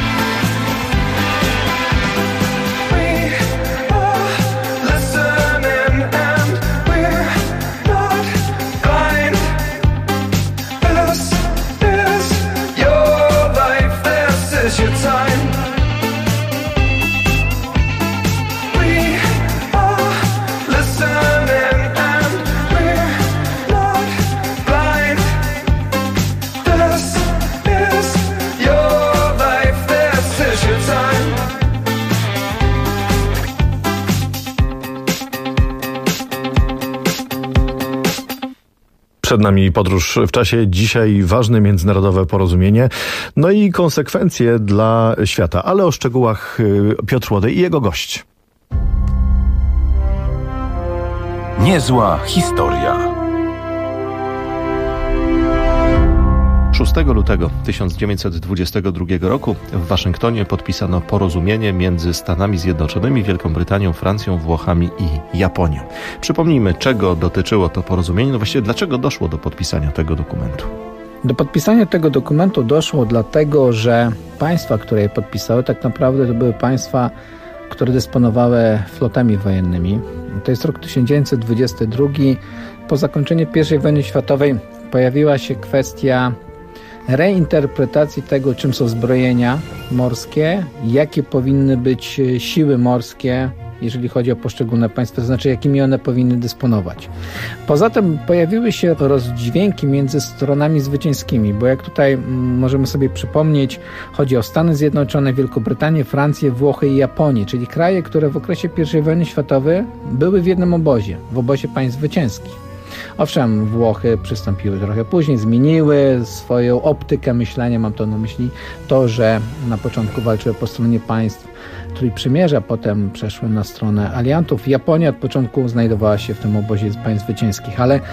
Speaker 8: We are listening and we're not blind. This is your life, this is your time. We are listening and we're not blind. This is your life, this is your time.
Speaker 3: Przed nami podróż w czasie. Dzisiaj ważne międzynarodowe porozumienie, no i konsekwencje dla świata. Ale o szczegółach Piotr Łodej i jego gość.
Speaker 22: Niezła historia.
Speaker 3: 6 lutego 1922 roku w Waszyngtonie podpisano porozumienie między Stanami Zjednoczonymi, Wielką Brytanią, Francją, Włochami i Japonią. Przypomnijmy, czego dotyczyło to porozumienie, no właściwie dlaczego doszło do podpisania tego dokumentu.
Speaker 9: Do podpisania tego dokumentu doszło dlatego, że państwa, które je podpisały, tak naprawdę to były państwa, które dysponowały flotami wojennymi. To jest rok 1922. Po zakończeniu I wojny światowej pojawiła się kwestia reinterpretacji tego, czym są zbrojenia morskie, jakie powinny być siły morskie, jeżeli chodzi o poszczególne państwa, to znaczy jakimi one powinny dysponować. Poza tym pojawiły się rozdźwięki między stronami zwycięskimi, bo jak tutaj możemy sobie przypomnieć, chodzi o Stany Zjednoczone, Wielką Brytanię, Francję, Włochy i Japonię, czyli kraje, które w okresie I wojny światowej były w jednym obozie, w obozie państw zwycięskich. Owszem, Włochy przystąpiły trochę później, zmieniły swoją optykę myślenia, mam to na myśli to, że na początku walczyły po stronie państw Trójprzymierza, potem przeszły na stronę aliantów. Japonia od początku znajdowała się w tym obozie państw zwycięskich, ale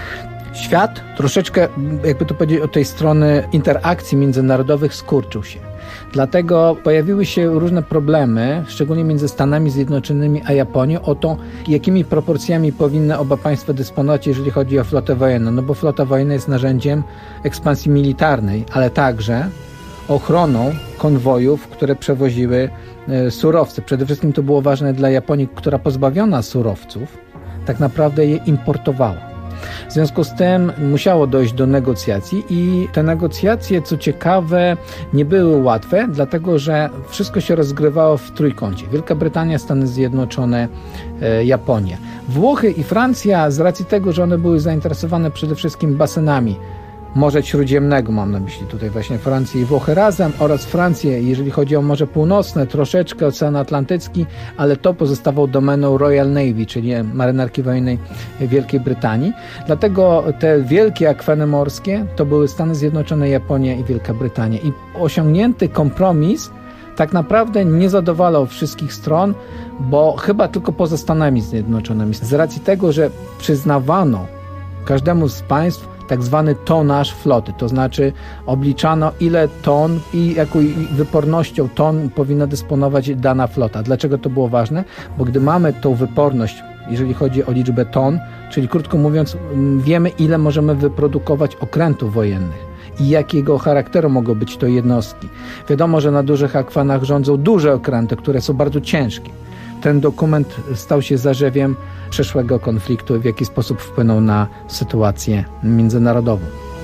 Speaker 9: Świat troszeczkę, jakby to powiedzieć, od tej strony interakcji międzynarodowych skurczył się. Dlatego pojawiły się różne problemy, szczególnie między Stanami Zjednoczonymi a Japonią, o to, jakimi proporcjami powinny oba państwa dysponować, jeżeli chodzi o flotę wojenną. No bo flota wojenna jest narzędziem ekspansji militarnej, ale także ochroną konwojów, które przewoziły surowce. Przede wszystkim to było ważne dla Japonii, która pozbawiona surowców tak naprawdę je importowała. W związku z tym musiało dojść do negocjacji i te negocjacje, co ciekawe, nie były łatwe, dlatego że wszystko się rozgrywało w trójkącie. Wielka Brytania, Stany Zjednoczone, Japonia. Włochy i Francja, z racji tego, że one były zainteresowane przede wszystkim basenami Morza Śródziemnego, mam na myśli tutaj właśnie Francję i Włochy razem, oraz Francję, jeżeli chodzi o Morze Północne, troszeczkę Ocean Atlantycki, ale to pozostawał domeną Royal Navy, czyli marynarki wojennej Wielkiej Brytanii. Dlatego te wielkie akweny morskie to były Stany Zjednoczone, Japonia i Wielka Brytania. I osiągnięty kompromis tak naprawdę nie zadowalał wszystkich stron, bo chyba tylko poza Stanami Zjednoczonymi. Z racji tego, że przyznawano każdemu z państw tak zwany tonaż floty, to znaczy obliczano ile ton i jaką wypornością ton powinna dysponować dana flota. Dlaczego to było ważne? Bo gdy mamy tą wyporność, jeżeli chodzi o liczbę ton, czyli krótko mówiąc, wiemy ile możemy wyprodukować okrętów wojennych i jakiego charakteru mogą być to jednostki. Wiadomo, że na dużych akwanach rządzą duże okręty, które są bardzo ciężkie. Ten dokument stał się zarzewiem przyszłego konfliktu i w jaki sposób wpłynął na sytuację międzynarodową.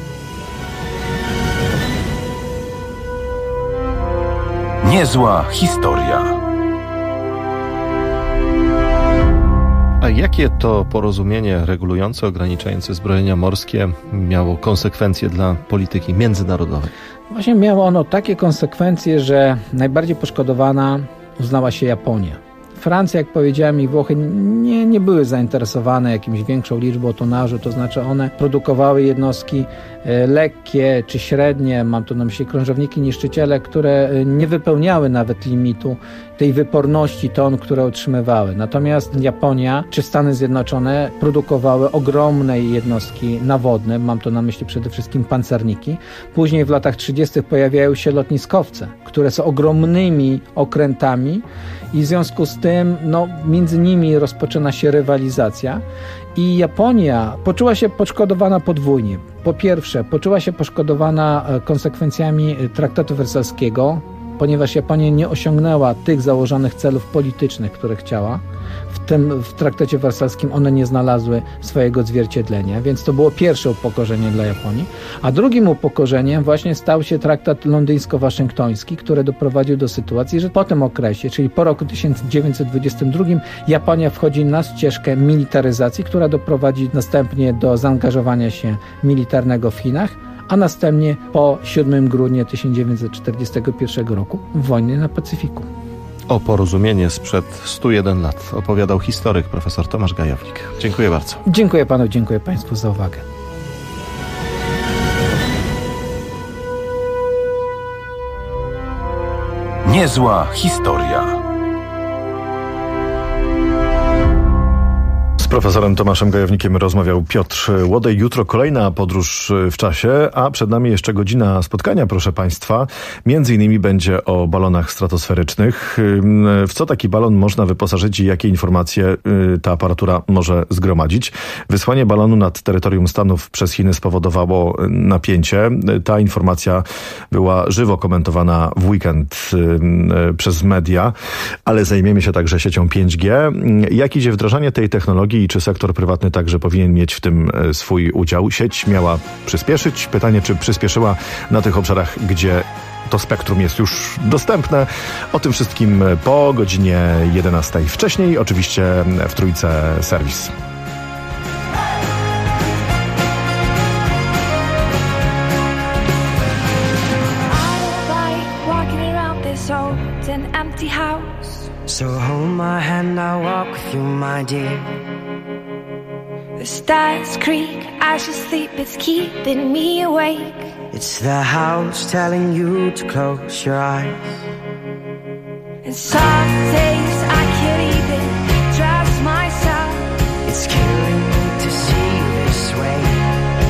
Speaker 22: Niezła historia.
Speaker 3: A jakie to porozumienie regulujące, ograniczające zbrojenia morskie miało konsekwencje dla polityki międzynarodowej?
Speaker 9: Właśnie miało ono takie konsekwencje, że najbardziej poszkodowana uznała się Japonia. Francja, jak powiedziałem, i Włochy nie były zainteresowane jakimś większą liczbą tonażu, to znaczy one produkowały jednostki lekkie czy średnie, mam tu na myśli krążowniki, niszczyciele, które nie wypełniały nawet limitu tej wyporności ton, które otrzymywały. Natomiast Japonia czy Stany Zjednoczone produkowały ogromne jednostki nawodne, mam tu na myśli przede wszystkim pancerniki. Później w latach 30. pojawiają się lotniskowce, które są ogromnymi okrętami i w związku z tym między nimi rozpoczyna się rywalizacja i Japonia poczuła się poszkodowana podwójnie. Po pierwsze, poczuła się poszkodowana konsekwencjami traktatu wersalskiego, ponieważ Japonia nie osiągnęła tych założonych celów politycznych, które chciała. W traktacie wersalskim one nie znalazły swojego odzwierciedlenia, więc to było pierwsze upokorzenie dla Japonii. A drugim upokorzeniem właśnie stał się traktat londyńsko-waszyngtoński, który doprowadził do sytuacji, że po tym okresie, czyli po roku 1922, Japonia wchodzi na ścieżkę militaryzacji, która doprowadzi następnie do zaangażowania się militarnego w Chinach, a następnie po 7 grudnia 1941 roku wojny na Pacyfiku.
Speaker 3: O porozumienie sprzed 101 lat opowiadał historyk profesor Tomasz Gajownik. Dziękuję bardzo.
Speaker 9: Dziękuję panu, dziękuję państwu za uwagę.
Speaker 22: Niezła historia.
Speaker 3: Z profesorem Tomaszem Gajownikiem rozmawiał Piotr Łodej. Jutro kolejna podróż w czasie, a przed nami jeszcze godzina spotkania, proszę państwa. Między innymi będzie o balonach stratosferycznych. W co taki balon można wyposażyć i jakie informacje ta aparatura może zgromadzić? Wysłanie balonu nad terytorium Stanów przez Chiny spowodowało napięcie. Ta informacja była żywo komentowana w weekend przez media, ale zajmiemy się także siecią 5G. Jak idzie wdrażanie tej technologii i czy sektor prywatny także powinien mieć w tym swój udział? Sieć miała przyspieszyć. Pytanie, czy przyspieszyła na tych obszarach, gdzie to spektrum jest już dostępne. O tym wszystkim po godzinie 11. Wcześniej oczywiście w Trójce serwis.
Speaker 4: So hold my hand, I'll walk with you, my dear. The stars creak, I should sleep, it's keeping me awake. It's the house telling you to close your eyes. And some days I can't even trust myself. It's killing me to see you this way.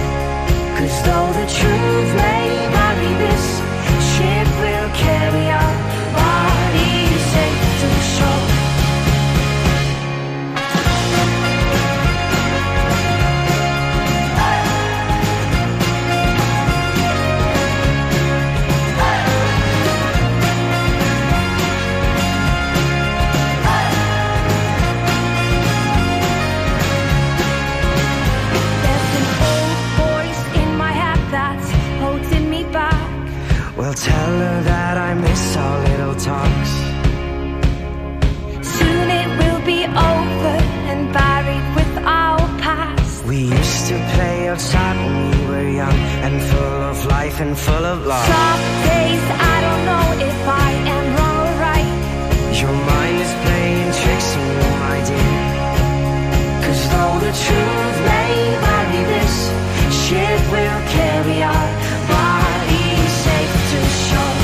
Speaker 4: life and full of love. Some days I don't know if I am wrong or right. Your mind is playing tricks on you, my dear. 'Cause though the truth may vary, this ship will carry our bodies safe to shore.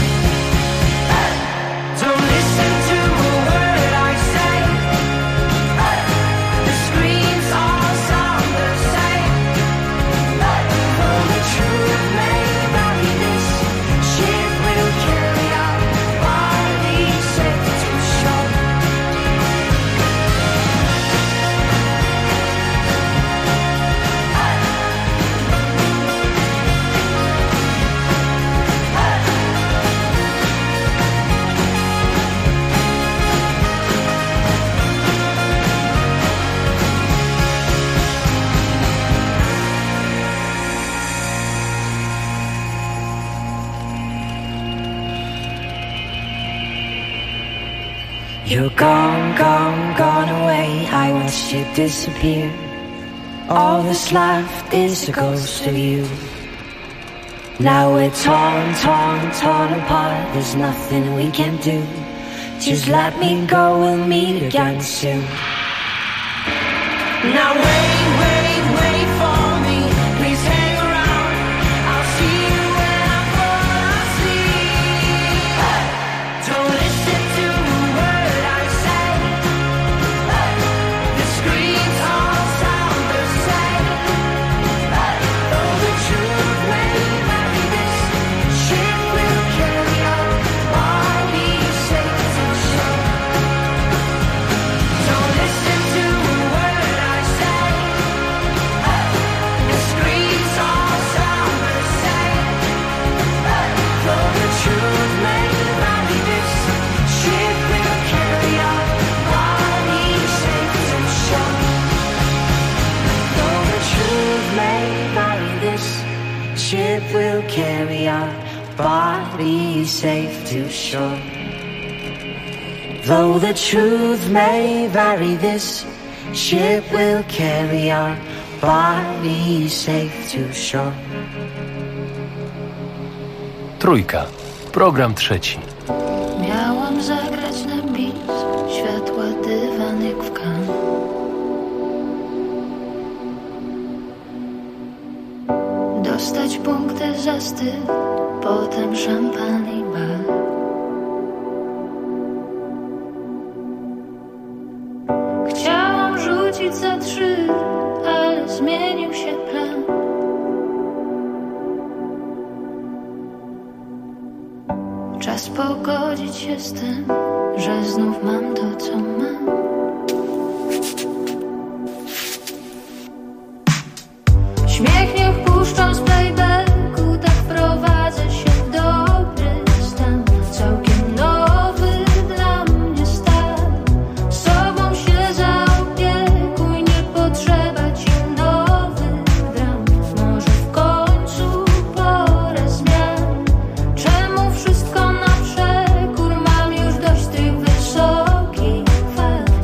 Speaker 4: Don't listen to a word I say. The screams all sound the same. Though the truth may vary, this ship will carry our bodies safe to shore. You're gone, gone, gone away. I watched you disappear. All that's left is a ghost of you. Now we're torn, torn, torn apart. There's nothing we can do. Just let me go, we'll meet again soon. Now wait, wait, wait for me. Please hang around. I'll see you when I fall asleep. Don't listen to a word I say. The screams all sound the same. Though the truth may vary, this ship will carry our bodies safe to shore. Don't listen to a word I say. The screams all sound the same. Though the truth may vary, this ship will carry our bodies safe to shore. Though the truth may vary, this ship will carry our bodies safe to shore. Though the truth may vary, this ship will carry our bodies safe to shore.
Speaker 21: Trójka. Program trzeci.
Speaker 12: Miałam zagrać na bis, światła dywan jak w kan. Dostać punkty za styl, potem szampan i bar. Chciałam rzucić za 3, ale zmienił się plan. Czas pogodzić się z tym, że znów mam to, co mam. Śmiech niech puszczą z playbacku, tak wprowadzę się w dobry stan. Całkiem nowy dla mnie stan. Sobą się zaopiekuj, nie potrzeba ci nowych dram. Może w końcu pora zmian. Czemu wszystko na przekór? Mam już dość tych wysokich fal.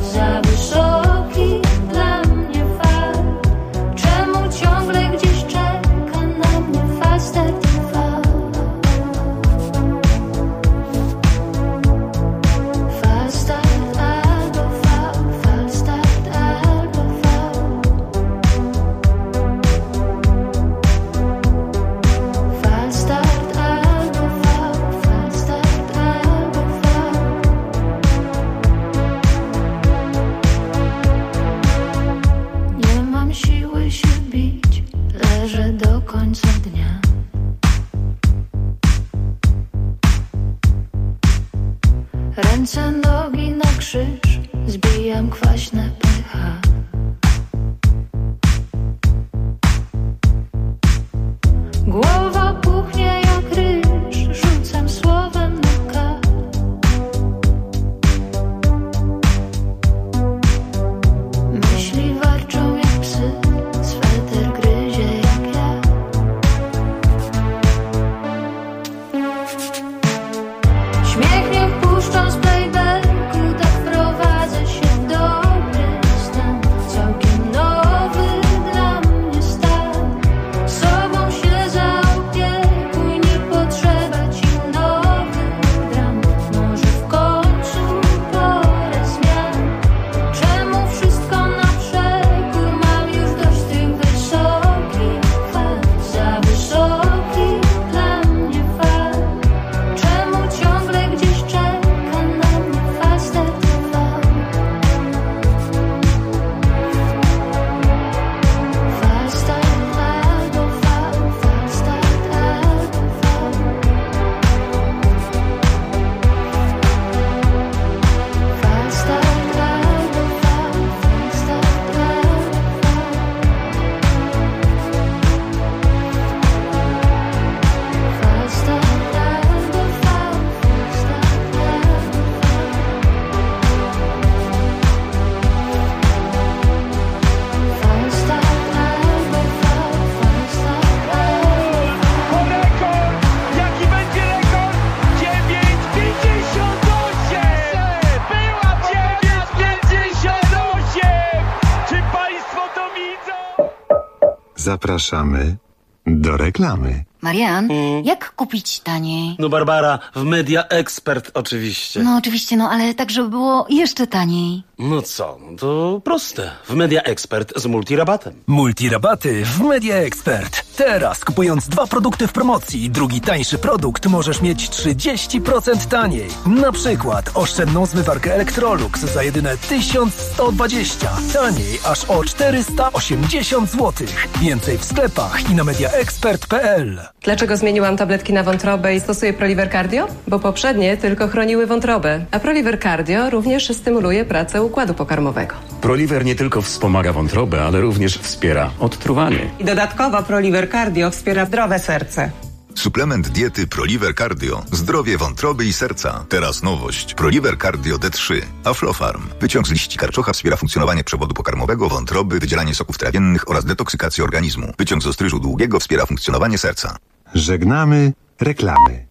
Speaker 2: Zapraszamy do reklamy.
Speaker 10: Marian, jak kupić taniej?
Speaker 11: No Barbara, w Media Expert oczywiście.
Speaker 10: No oczywiście, ale tak, żeby było jeszcze taniej.
Speaker 11: No co, to proste. W Media Expert z multirabatem.
Speaker 23: Multirabaty w Media Expert. Teraz kupując 2 produkty w promocji i drugi tańszy produkt możesz mieć 30% taniej. Na przykład oszczędną zmywarkę Electrolux za jedyne 1120. Taniej aż o 480 zł. Więcej w sklepach i na mediaexpert.pl.
Speaker 24: Dlaczego zmieniłam tabletki na wątrobę i stosuję Proliver Cardio? Bo poprzednie tylko chroniły wątrobę, a Proliver Cardio również stymuluje pracę układu pokarmowego.
Speaker 25: Proliver nie tylko wspomaga wątrobę, ale również wspiera odtruwanie.
Speaker 15: I dodatkowo Proliver Cardio wspiera zdrowe serce.
Speaker 26: Suplement diety Proliver Cardio. Zdrowie wątroby i serca. Teraz nowość. Proliver Cardio D3. Aflofarm. Wyciąg z liści karczocha wspiera funkcjonowanie przewodu pokarmowego, wątroby, wydzielanie soków trawiennych oraz detoksykację organizmu. Wyciąg z ostryżu długiego wspiera funkcjonowanie serca.
Speaker 2: Żegnamy reklamy.